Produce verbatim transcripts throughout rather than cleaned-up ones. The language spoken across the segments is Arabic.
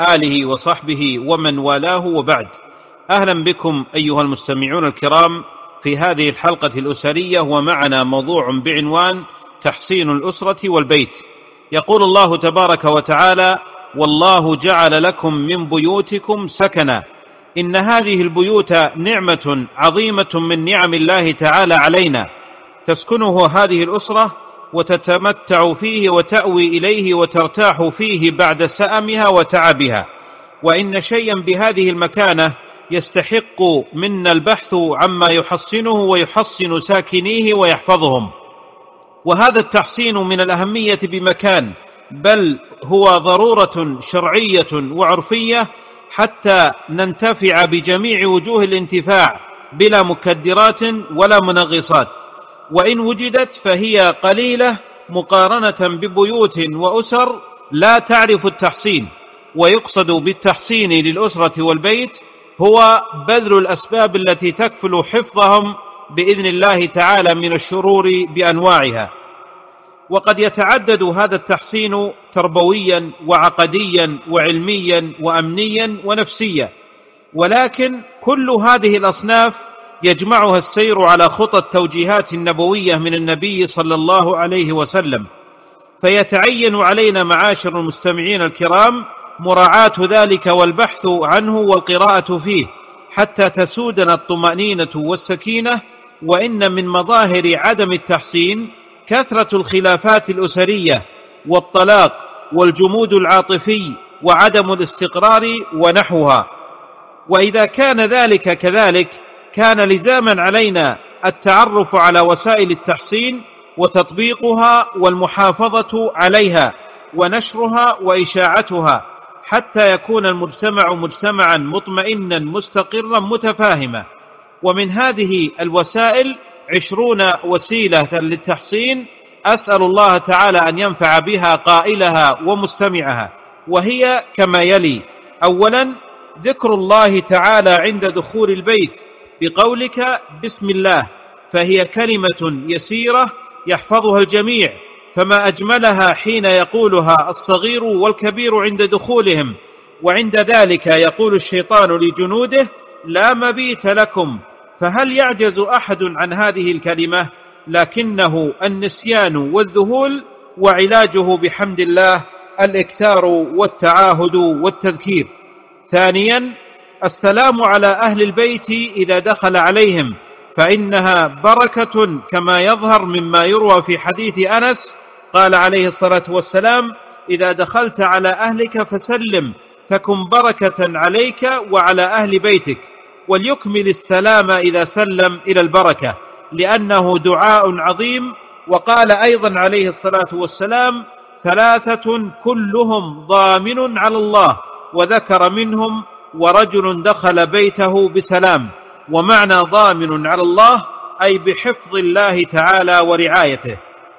آله وصحبه ومن والاه، وبعد. أهلا بكم أيها المستمعون الكرام في هذه الحلقة الأسرية، ومعنا موضوع بعنوان تحصين الأسرة والبيت. يقول الله تبارك وتعالى: والله جعل لكم من بيوتكم سكنا. إن هذه البيوت نعمة عظيمة من نعم الله تعالى علينا، تسكنه هذه الأسرة وتتمتع فيه وتأوي إليه وترتاح فيه بعد سأمها وتعبها. وإن شيئا بهذه المكانة يستحق منا البحث عما يحصنه ويحصن ساكنيه ويحفظهم، وهذا التحصين من الأهمية بمكان، بل هو ضرورة شرعية وعرفية حتى ننتفع بجميع وجوه الانتفاع بلا مكدرات ولا منغصات، وإن وجدت فهي قليلة مقارنة ببيوت وأسر لا تعرف التحصين. ويقصد بالتحصين للأسرة والبيت هو بذل الأسباب التي تكفل حفظهم بإذن الله تعالى من الشرور بأنواعها. وقد يتعدد هذا التحصين تربويا وعقديا وعلميا وأمنيا ونفسيا، ولكن كل هذه الأصناف يجمعها السير على خطى التوجيهات النبوية من النبي صلى الله عليه وسلم. فيتعين علينا معاشر المستمعين الكرام مراعاة ذلك والبحث عنه والقراءة فيه حتى تسودنا الطمأنينة والسكينة. وإن من مظاهر عدم التحصين كثرة الخلافات الأسرية والطلاق والجمود العاطفي وعدم الاستقرار ونحوها. وإذا كان ذلك كذلك كان لزاما علينا التعرف على وسائل التحصين وتطبيقها والمحافظة عليها ونشرها وإشاعتها، حتى يكون المجتمع مجتمعا مطمئنا مستقرا متفاهما. ومن هذه الوسائل عشرون وسيلة للتحصين، أسأل الله تعالى أن ينفع بها قائلها ومستمعها، وهي كما يلي: أولا، ذكر الله تعالى عند دخول البيت بقولك بسم الله، فهي كلمة يسيرة يحفظها الجميع، فما أجملها حين يقولها الصغير والكبير عند دخولهم. وعند ذلك يقول الشيطان لجنوده: لا مبيت لكم. فهل يعجز أحد عن هذه الكلمة؟ لكنه النسيان والذهول، وعلاجه بحمد الله الإكثار والتعاهد والتذكير. ثانيا، السلام على أهل البيت إذا دخل عليهم، فإنها بركة كما يظهر مما يروى في حديث أنس، قال عليه الصلاة والسلام: إذا دخلت على أهلك فسلم تكن بركة عليك وعلى أهل بيتك. وليكمل السلام إذا سلم إلى البركة، لأنه دعاء عظيم. وقال أيضا عليه الصلاة والسلام: ثلاثة كلهم ضامن على الله، وذكر منهم ورجل دخل بيته بسلام. ومعنى ضامن على الله أي بحفظ الله تعالى ورعايته.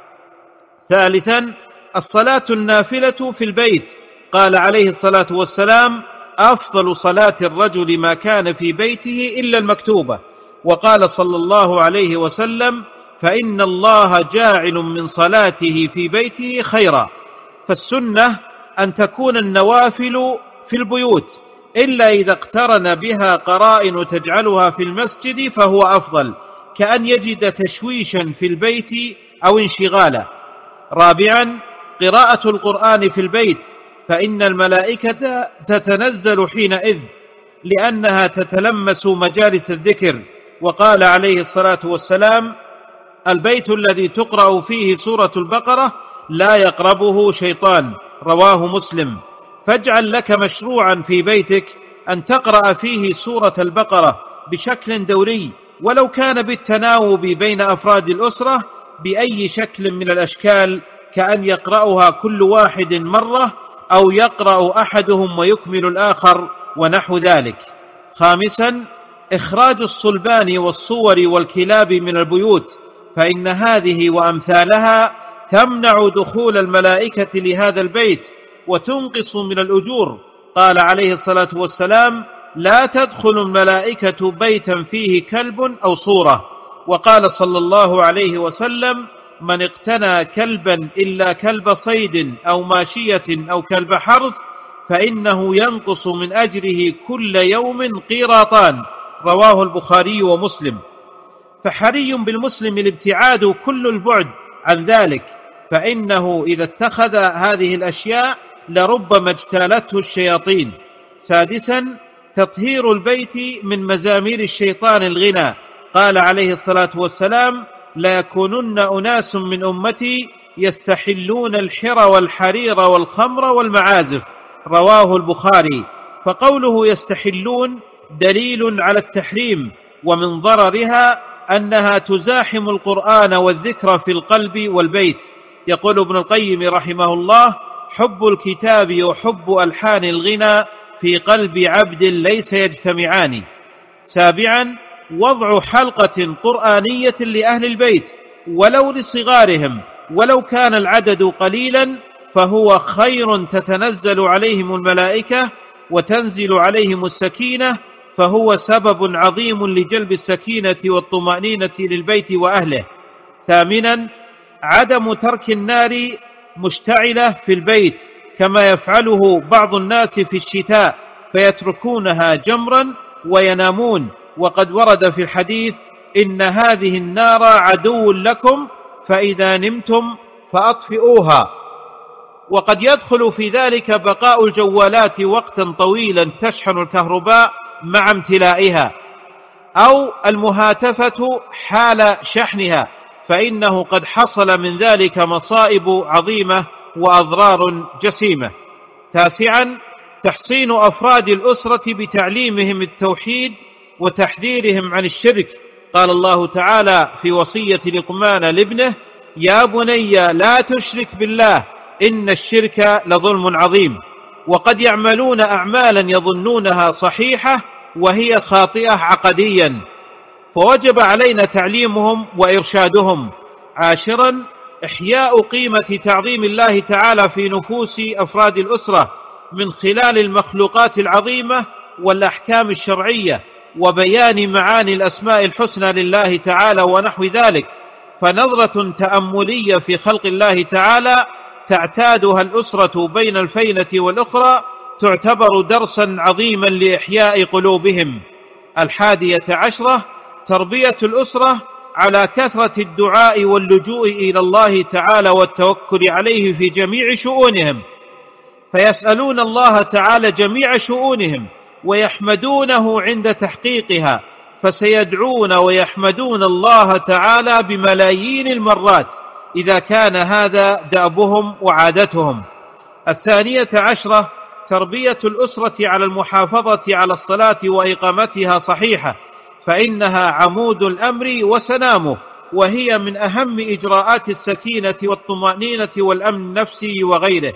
ثالثا، الصلاة النافلة في البيت، قال عليه الصلاة والسلام: أفضل صلاة الرجل ما كان في بيته إلا المكتوبة. وقال صلى الله عليه وسلم: فإن الله جاعل من صلاته في بيته خيرا. فالسنة أن تكون النوافل في البيوت، إلا إذا اقترن بها قرائن تجعلها في المسجد فهو أفضل، كأن يجد تشويشا في البيت أو انشغالا. رابعا، قراءة القرآن في البيت، فإن الملائكة تتنزل حينئذ لأنها تتلمس مجالس الذكر. وقال عليه الصلاة والسلام: البيت الذي تقرأ فيه سورة البقرة لا يقربه شيطان، رواه مسلم. فاجعل لك مشروعا في بيتك أن تقرأ فيه سورة البقرة بشكل دوري، ولو كان بالتناوب بين أفراد الأسرة بأي شكل من الأشكال، كأن يقرأها كل واحد مرة، أو يقرأ أحدهم ويكمل الآخر، ونحو ذلك. خامسا، إخراج الصلبان والصور والكلاب من البيوت، فإن هذه وأمثالها تمنع دخول الملائكة لهذا البيت وتنقص من الأجور. قال عليه الصلاة والسلام: لا تدخل الملائكة بيتا فيه كلب أو صورة. وقال صلى الله عليه وسلم: من اقتنى كلبا إلا كلب صيد أو ماشية أو كلب حرث فإنه ينقص من أجره كل يوم قيراطان، رواه البخاري ومسلم. فحري بالمسلم الابتعاد كل البعد عن ذلك، فإنه إذا اتخذ هذه الأشياء لربما اجتالته الشياطين. سادسا تطهير البيت من مزامير الشيطان الغنى، قال عليه الصلاة والسلام: لا يكونن أناس من أمتي يستحلون الحر والحرير والخمر والمعازف، رواه البخاري. فقوله يستحلون دليل على التحريم، ومن ضررها أنها تزاحم القرآن والذكر في القلب والبيت. يقول ابن القيم رحمه الله: حب الكتاب وحب ألحان الغنى في قلب عبد ليس يجتمعان. سابعا وضع حلقة قرآنية لأهل البيت ولو لصغارهم، ولو كان العدد قليلا فهو خير، تتنزل عليهم الملائكة وتنزل عليهم السكينة، فهو سبب عظيم لجلب السكينة والطمأنينة للبيت وأهله. ثامنا عدم ترك النار مشتعلة في البيت كما يفعله بعض الناس في الشتاء، فيتركونها جمرا وينامون، وقد ورد في الحديث: إن هذه النار عدو لكم فإذا نمتم فأطفئوها. وقد يدخل في ذلك بقاء الجوالات وقتا طويلا تشحن الكهرباء مع امتلائها، أو المهاتفة حال شحنها، فإنه قد حصل من ذلك مصائب عظيمة وأضرار جسيمة. تاسعا تحصين أفراد الأسرة بتعليمهم التوحيد وتحذيرهم عن الشرك، قال الله تعالى في وصية لقمان لابنه: يا بني لا تشرك بالله إن الشرك لظلم عظيم. وقد يعملون أعمالا يظنونها صحيحة وهي خاطئة عقديا، فوجب علينا تعليمهم وإرشادهم. عاشرا إحياء قيمة تعظيم الله تعالى في نفوس أفراد الأسرة من خلال المخلوقات العظيمة والأحكام الشرعية، وبيان معاني الأسماء الحسنى لله تعالى ونحو ذلك. فنظرة تأملية في خلق الله تعالى تعتادها الأسرة بين الفينة والأخرى تعتبر درسا عظيما لإحياء قلوبهم. الحادية عشرة تربية الأسرة على كثرة الدعاء واللجوء إلى الله تعالى والتوكل عليه في جميع شؤونهم، فيسألون الله تعالى جميع شؤونهم ويحمدونه عند تحقيقها، فسيدعون ويحمدون الله تعالى بملايين المرات إذا كان هذا دأبهم وعادتهم. الثانية عشرة تربية الأسرة على المحافظة على الصلاة وإقامتها صحيحة، فإنها عمود الأمر وسنامه، وهي من أهم إجراءات السكينة والطمأنينة والأمن النفسي وغيره.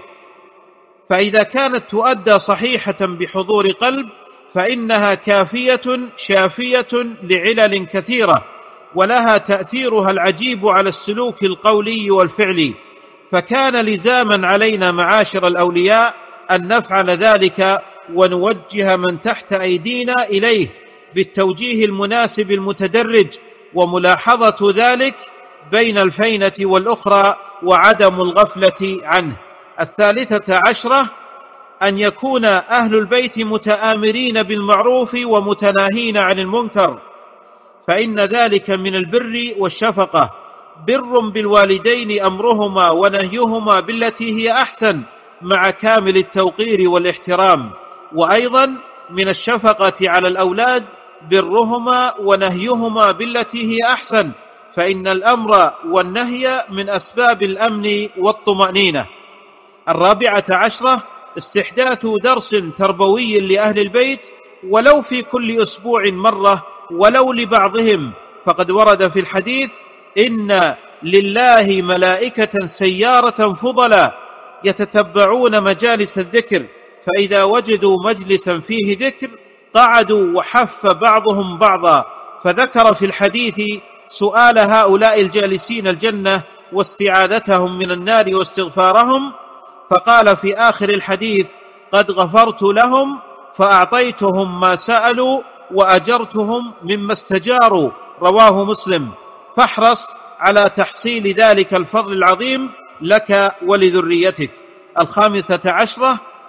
فإذا كانت تؤدى صحيحة بحضور قلب فإنها كافية شافية لعلل كثيرة، ولها تأثيرها العجيب على السلوك القولي والفعلي. فكان لزاما علينا معاشر الأولياء أن نفعل ذلك ونوجه من تحت أيدينا إليه بالتوجيه المناسب المتدرج، وملاحظة ذلك بين الفينة والأخرى وعدم الغفلة عنه. الثالثة عشرة أن يكون أهل البيت متآمرين بالمعروف ومتناهين عن المنكر، فإن ذلك من البر والشفقة. بر بالوالدين أمرهما ونهيهما بالتي هي أحسن مع كامل التوقير والاحترام، وأيضا من الشفقة على الأولاد برهما ونهيهما بالتي هي أحسن، فإن الأمر والنهي من أسباب الأمن والطمأنينة. الرابعة عشرة استحداث درس تربوي لأهل البيت ولو في كل أسبوع مرة ولو لبعضهم، فقد ورد في الحديث: إن لله ملائكة سيارة فضلا يتتبعون مجالس الذكر، فإذا وجدوا مجلسا فيه ذكر قعدوا وحف بعضهم بعضا. فذكر في الحديث سؤال هؤلاء الجالسين الجنة واستعاذتهم من النار واستغفارهم، فقال في آخر الحديث: قد غفرت لهم فأعطيتهم ما سألوا وأجرتهم مما استجاروا، رواه مسلم. فاحرص على تحصيل ذلك الفضل العظيم لك ولذريتك. الخامسة عشرة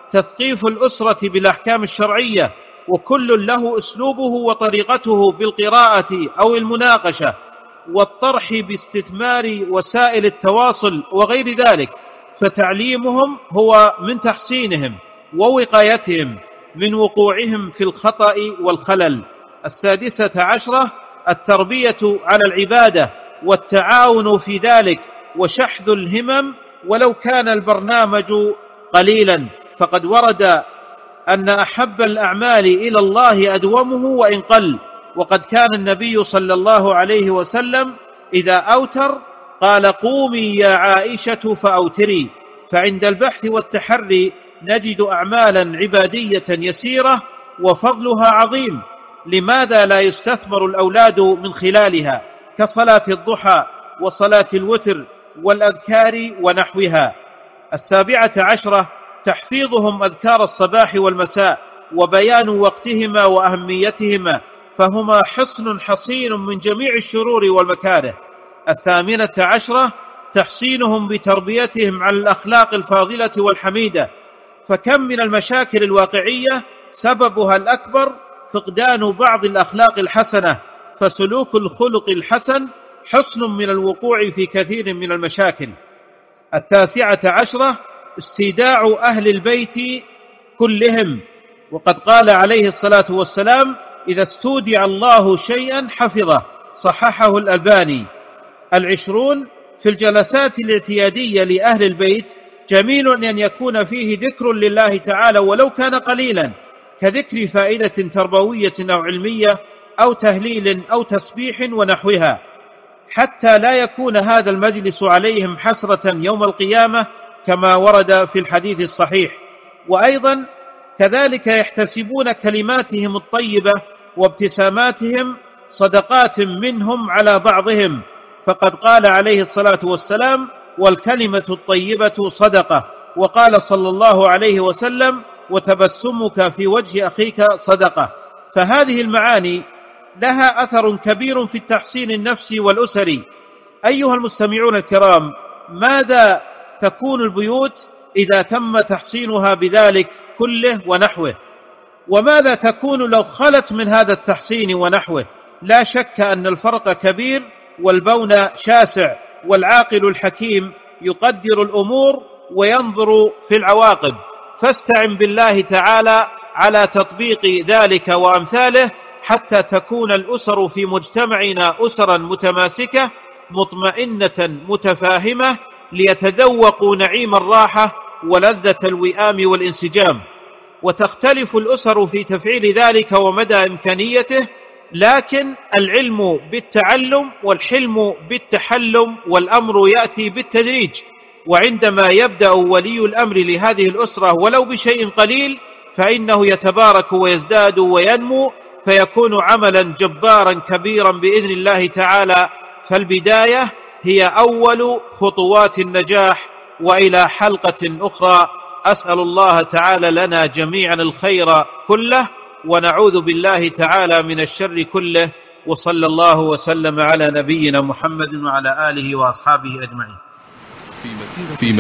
تثقيف الأسرة بالأحكام الشرعية، وكل له أسلوبه وطريقته بالقراءة أو المناقشة والطرح باستثمار وسائل التواصل وغير ذلك، فتعليمهم هو من تحصينهم ووقايتهم من وقوعهم في الخطأ والخلل. السادسة عشرة التربية على العبادة والتعاون في ذلك وشحذ الهمم ولو كان البرنامج قليلا، فقد ورد أن أحب الأعمال إلى الله أدومه وإن قل، وقد كان النبي صلى الله عليه وسلم إذا أوتر قال قومي يا عائشة فأوتري. فعند البحث والتحري نجد أعمالا عبادية يسيرة وفضلها عظيم، لماذا لا يستثمر الأولاد من خلالها كصلاة الضحى وصلاة الوتر والأذكار ونحوها؟ السابعة عشرة تحفيظهم أذكار الصباح والمساء وبيان وقتهما وأهميتهما، فهما حصن حصين من جميع الشرور والمكاره. الثامنة عشرة تحصينهم بتربيتهم على الأخلاق الفاضلة والحميدة، فكم من المشاكل الواقعية سببها الأكبر فقدان بعض الأخلاق الحسنة، فسلوك الخلق الحسن حصن من الوقوع في كثير من المشاكل. التاسعة عشرة استيداع أهل البيت كلهم، وقد قال عليه الصلاة والسلام إذا استودع الله شيئا حفظه، صححه الألباني. العشرون في الجلسات الاعتيادية لأهل البيت جميل أن يكون فيه ذكر لله تعالى ولو كان قليلا، كذكر فائدة تربوية أو علمية أو تهليل أو تسبيح ونحوها، حتى لا يكون هذا المجلس عليهم حسرة يوم القيامة كما ورد في الحديث الصحيح. وأيضا كذلك يحتسبون كلماتهم الطيبة وابتساماتهم صدقات منهم على بعضهم، فقد قال عليه الصلاة والسلام والكلمة الطيبة صدقة، وقال صلى الله عليه وسلم وتبسمك في وجه أخيك صدقة. فهذه المعاني لها أثر كبير في التحسين النفسي والأسري. أيها المستمعون الكرام، ماذا تكون البيوت إذا تم تحسينها بذلك كله ونحوه؟ وماذا تكون لو خلت من هذا التحسين ونحوه؟ لا شك أن الفرق كبير والبون شاسع، والعاقل الحكيم يقدر الأمور وينظر في العواقب، فاستعن بالله تعالى على تطبيق ذلك وأمثاله حتى تكون الأسر في مجتمعنا أسرا متماسكة مطمئنة متفاهمة، ليتذوقوا نعيم الراحة ولذة الوئام والانسجام. وتختلف الأسر في تفعيل ذلك ومدى إمكانيته، لكن العلم بالتعلم والحلم بالتحلم، والأمر يأتي بالتدريج. وعندما يبدأ ولي الأمر لهذه الأسرة ولو بشيء قليل فإنه يتبارك ويزداد وينمو، فيكون عملا جبارا كبيرا بإذن الله تعالى. فالبداية هي أول خطوات النجاح. وإلى حلقة أخرى، أسأل الله تعالى لنا جميعا الخير كله، ونعوذ بالله تعالى من الشر كله. وصلى الله وسلم على نبينا محمد وعلى آله وأصحابه أجمعين. في